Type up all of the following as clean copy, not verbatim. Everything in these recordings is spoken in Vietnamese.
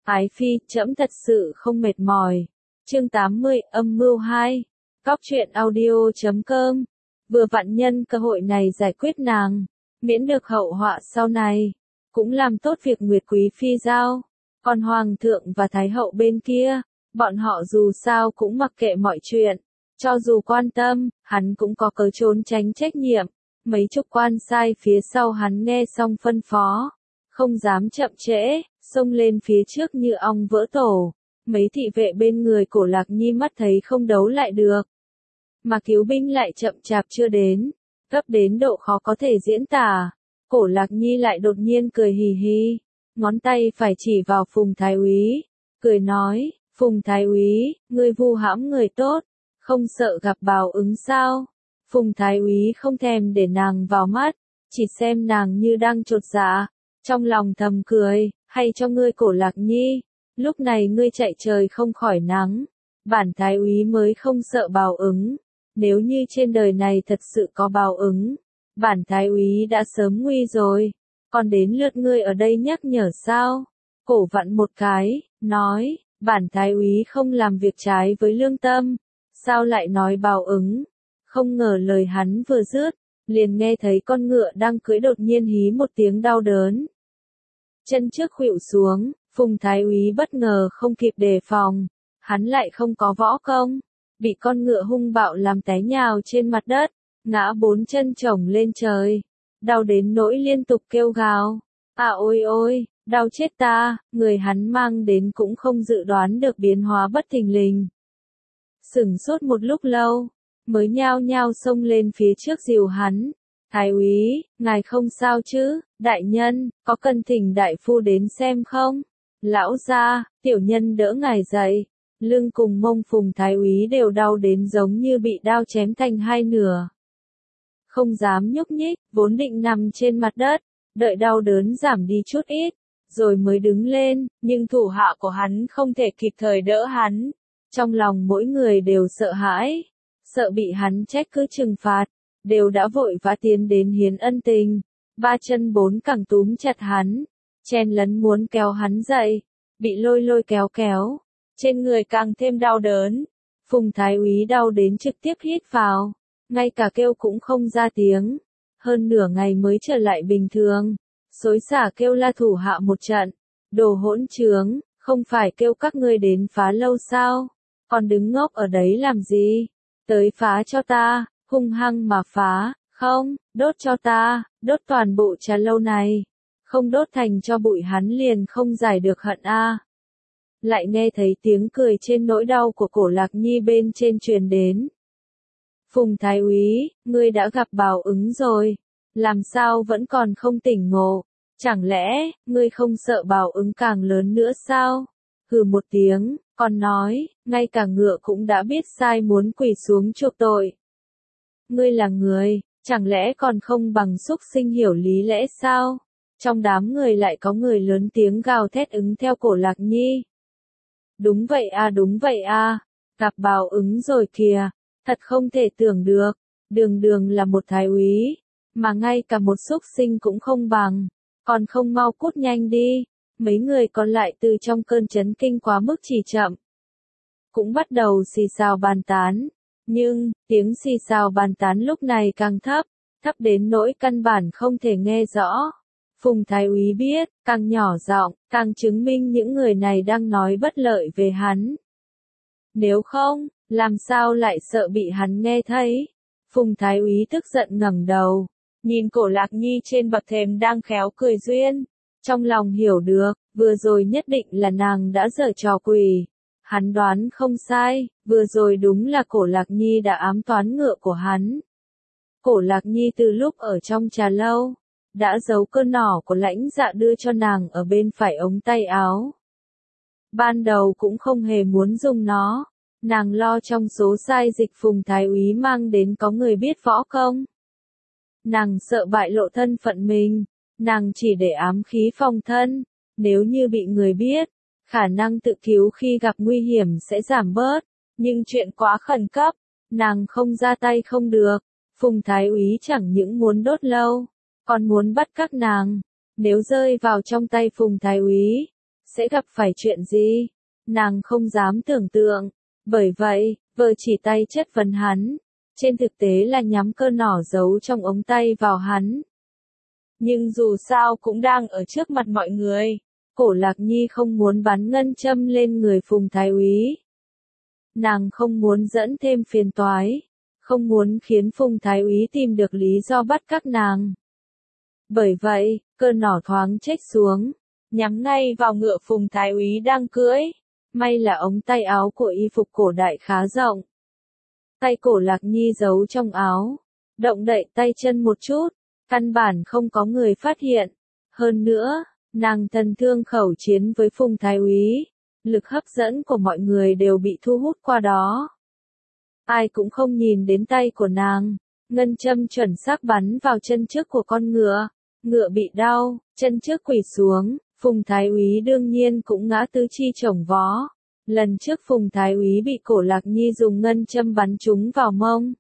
Ái phi, trẫm thật sự không mệt mỏi. Chương 80, âm mưu 2. Cóc truyện audio.com. Vừa vặn nhân cơ hội này giải quyết nàng, miễn được hậu họa sau này, cũng làm tốt việc Nguyệt Quý Phi giao. Còn Hoàng thượng và Thái hậu bên kia, bọn họ dù sao cũng mặc kệ mọi chuyện. Cho dù quan tâm, hắn cũng có cớ trốn tránh trách nhiệm. Mấy chục quan sai phía sau hắn nghe xong phân phó, không dám chậm trễ, xông lên phía trước như ong vỡ tổ. Mấy thị vệ bên người Cổ Lạc Nhi mắt thấy không đấu lại được, mà cứu binh lại chậm chạp chưa đến, gấp đến độ khó có thể diễn tả. Cổ Lạc Nhi lại đột nhiên cười hì hì, ngón tay phải chỉ vào Phùng Thái Úy, cười nói, Phùng Thái Úy, ngươi vu hãm người tốt, không sợ gặp báo ứng sao? Phùng Thái Úy không thèm để nàng vào mắt, chỉ xem nàng như đang chột dạ, trong lòng thầm cười, hay cho ngươi Cổ Lạc Nhi, lúc này ngươi chạy trời không khỏi nắng, bản Thái Úy mới không sợ báo ứng, nếu như trên đời này thật sự có báo ứng, bản Thái Úy đã sớm nguy rồi, còn đến lượt ngươi ở đây nhắc nhở sao? Cổ vặn một cái, nói, bản Thái Úy không làm việc trái với lương tâm, sao lại nói báo ứng? Không ngờ lời hắn vừa dứt, liền nghe thấy con ngựa đang cưỡi đột nhiên hí một tiếng đau đớn. Chân trước khuỵu xuống, Phùng Thái Úy bất ngờ không kịp đề phòng, hắn lại không có võ công, bị con ngựa hung bạo làm té nhào trên mặt đất, ngã bốn chân chồng lên trời, đau đến nỗi liên tục kêu gào. À ôi ôi, đau chết ta, người hắn mang đến cũng không dự đoán được biến hóa bất thình lình. Sửng sốt một lúc lâu, mới nhao nhao xông lên phía trước dìu hắn. Thái úy, ngài không sao chứ, đại nhân, có cần thỉnh đại phu đến xem không? Lão gia, tiểu nhân đỡ ngài dậy. Lưng cùng mông Phùng Thái úy đều đau đến giống như bị đao chém thành hai nửa. Không dám nhúc nhích, vốn định nằm trên mặt đất, đợi đau đớn giảm đi chút ít, rồi mới đứng lên, nhưng thủ hạ của hắn không thể kịp thời đỡ hắn. Trong lòng mỗi người đều sợ hãi, sợ bị hắn trách cứ trừng phạt, đều đã vội vã tiến đến hiến ân tình, ba chân bốn cẳng túm chặt hắn, chen lấn muốn kéo hắn dậy, bị lôi lôi kéo kéo, trên người càng thêm đau đớn. Phùng Thái úy đau đến trực tiếp hít vào, ngay cả kêu cũng không ra tiếng, hơn nửa ngày mới trở lại bình thường, xối xả kêu la thủ hạ một trận, đồ hỗn trướng, không phải kêu các ngươi đến phá lâu sao, còn đứng ngốc ở đấy làm gì, tới phá cho ta, hung hăng mà phá, không, đốt cho ta, đốt toàn bộ trà lâu này, không đốt thành cho bụi hắn liền không giải được hận a. Lại nghe thấy tiếng cười trên nỗi đau của Cổ Lạc Nhi bên trên truyền đến. Phùng Thái úy, ngươi đã gặp báo ứng rồi, làm sao vẫn còn không tỉnh ngộ, chẳng lẽ, ngươi không sợ báo ứng càng lớn nữa sao? Hừ một tiếng, còn nói, ngay cả ngựa cũng đã biết sai muốn quỳ xuống chuộc tội. Ngươi là người, chẳng lẽ còn không bằng súc sinh hiểu lý lẽ sao? Trong đám người lại có người lớn tiếng gào thét ứng theo Cổ Lạc Nhi. Đúng vậy à, gặp báo ứng rồi kìa, thật không thể tưởng được, đường đường là một thái úy, mà ngay cả một súc sinh cũng không bằng, còn không mau cút nhanh đi. Mấy người còn lại từ trong cơn chấn kinh quá mức chỉ chậm, cũng bắt đầu xì xào bàn tán, nhưng, tiếng xì xào bàn tán lúc này càng thấp, thấp đến nỗi căn bản không thể nghe rõ. Phùng Thái úy biết, càng nhỏ giọng, càng chứng minh những người này đang nói bất lợi về hắn. Nếu không, làm sao lại sợ bị hắn nghe thấy? Phùng Thái úy tức giận ngẩng đầu, nhìn Cổ Lạc Nhi trên bậc thềm đang khéo cười duyên, trong lòng hiểu được, vừa rồi nhất định là nàng đã giở trò quỷ. Hắn đoán không sai, vừa rồi đúng là Cổ Lạc Nhi đã ám toán ngựa của hắn. Cổ Lạc Nhi từ lúc ở trong trà lâu, đã giấu cơn nỏ của Lãnh Dạ đưa cho nàng ở bên phải ống tay áo. Ban đầu cũng không hề muốn dùng nó, nàng lo trong số sai dịch Phùng Thái úy mang đến có người biết võ công. Nàng sợ bại lộ thân phận mình, nàng chỉ để ám khí phòng thân, nếu như bị người biết, khả năng tự cứu khi gặp nguy hiểm sẽ giảm bớt, nhưng chuyện quá khẩn cấp, nàng không ra tay không được. Phùng Thái úy chẳng những muốn đốt lâu, còn muốn bắt các nàng, nếu rơi vào trong tay Phùng Thái úy, sẽ gặp phải chuyện gì? Nàng không dám tưởng tượng. Bởi vậy, vợ chỉ tay chất vấn hắn. Trên thực tế là nhắm cơ nỏ giấu trong ống tay vào hắn. Nhưng dù sao cũng đang ở trước mặt mọi người. Cổ Lạc Nhi không muốn bắn ngân châm lên người Phùng Thái Úy. Nàng không muốn dẫn thêm phiền toái. Không muốn khiến Phùng Thái Úy tìm được lý do bắt các nàng. Bởi vậy, cơ nỏ thoáng chếch xuống, nhắm ngay vào ngựa Phùng Thái Úy đang cưỡi. May là ống tay áo của y phục cổ đại khá rộng. Tay Cổ Lạc Nhi giấu trong áo, động đậy tay chân một chút, căn bản không có người phát hiện. Hơn nữa, nàng thân thương khẩu chiến với Phùng Thái Úy, lực hấp dẫn của mọi người đều bị thu hút qua đó. Ai cũng không nhìn đến tay của nàng, ngân châm chuẩn xác bắn vào chân trước của con ngựa, ngựa bị đau, chân trước quỳ xuống, Phùng Thái Úy đương nhiên cũng ngã tứ chi chổng vó. Lần trước Phùng Thái Úy bị Cổ Lạc Nhi dùng ngân châm bắn trúng vào mông.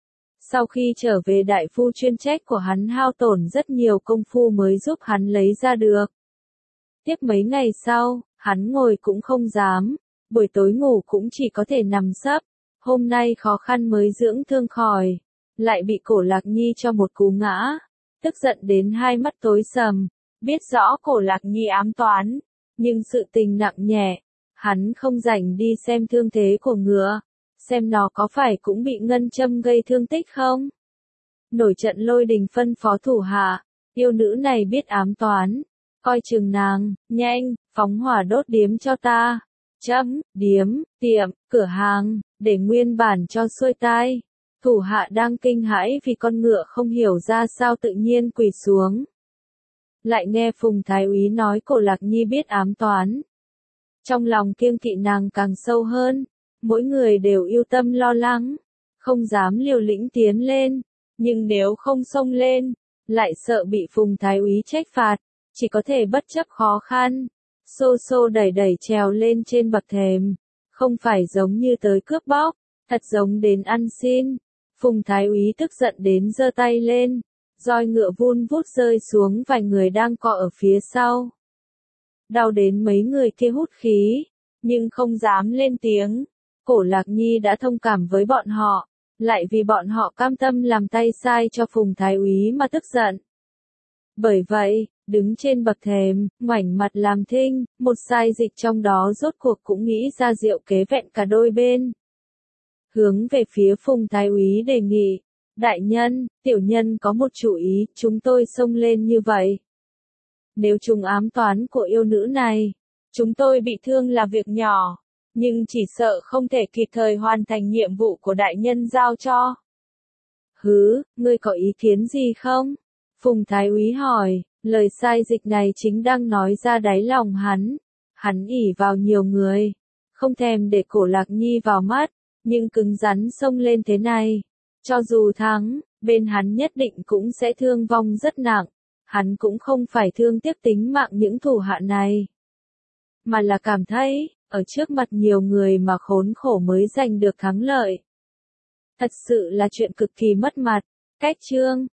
Sau khi trở về đại phu chuyên trách của hắn hao tổn rất nhiều công phu mới giúp hắn lấy ra được. Tiếp mấy ngày sau, hắn ngồi cũng không dám, buổi tối ngủ cũng chỉ có thể nằm sấp. Hôm nay khó khăn mới dưỡng thương khỏi, lại bị Cổ Lạc Nhi cho một cú ngã, tức giận đến hai mắt tối sầm, biết rõ Cổ Lạc Nhi ám toán, nhưng sự tình nặng nhẹ, hắn không rảnh đi xem thương thế của ngựa, xem nó có phải cũng bị ngân châm gây thương tích không. Nổi trận lôi đình phân phó thủ hạ, yêu nữ này biết ám toán, coi chừng nàng, nhanh, phóng hỏa đốt điếm cho ta. Chấm, điếm, tiệm, cửa hàng, để nguyên bản cho xuôi tai. Thủ hạ đang kinh hãi vì con ngựa không hiểu ra sao tự nhiên quỳ xuống. Lại nghe Phùng Thái Úy nói Cổ Lạc Nhi biết ám toán. Trong lòng kiêng kỵ nàng càng sâu hơn, mỗi người đều yêu tâm lo lắng, không dám liều lĩnh tiến lên, nhưng nếu không xông lên, lại sợ bị Phùng Thái Úy trách phạt, chỉ có thể bất chấp khó khăn. Xô xô đẩy đẩy trèo lên trên bậc thềm, không phải giống như tới cướp bóc, thật giống đến ăn xin. Phùng Thái Úy tức giận đến giơ tay lên, roi ngựa vun vút rơi xuống vài người đang cọ ở phía sau. Đau đến mấy người kia hút khí, nhưng không dám lên tiếng. Cổ Lạc Nhi đã thông cảm với bọn họ, lại vì bọn họ cam tâm làm tay sai cho Phùng Thái Úy mà tức giận. Bởi vậy, đứng trên bậc thềm, ngoảnh mặt làm thinh, một sai dịch trong đó rốt cuộc cũng nghĩ ra diệu kế vẹn cả đôi bên. Hướng về phía Phùng Thái Úy đề nghị, đại nhân, tiểu nhân có một chủ ý, chúng tôi xông lên như vậy. Nếu chúng ám toán của yêu nữ này, chúng tôi bị thương là việc nhỏ, nhưng chỉ sợ không thể kịp thời hoàn thành nhiệm vụ của đại nhân giao cho. Hứ, ngươi có ý kiến gì không? Phùng Thái Úy hỏi, lời sai dịch này chính đang nói ra đáy lòng hắn. Hắn ỷ vào nhiều người, không thèm để Cổ Lạc Nhi vào mắt, nhưng cứng rắn xông lên thế này. Cho dù thắng, bên hắn nhất định cũng sẽ thương vong rất nặng. Hắn cũng không phải thương tiếc tính mạng những thủ hạ này, mà là cảm thấy, ở trước mặt nhiều người mà khốn khổ mới giành được thắng lợi. Thật sự là chuyện cực kỳ mất mặt. Cách chương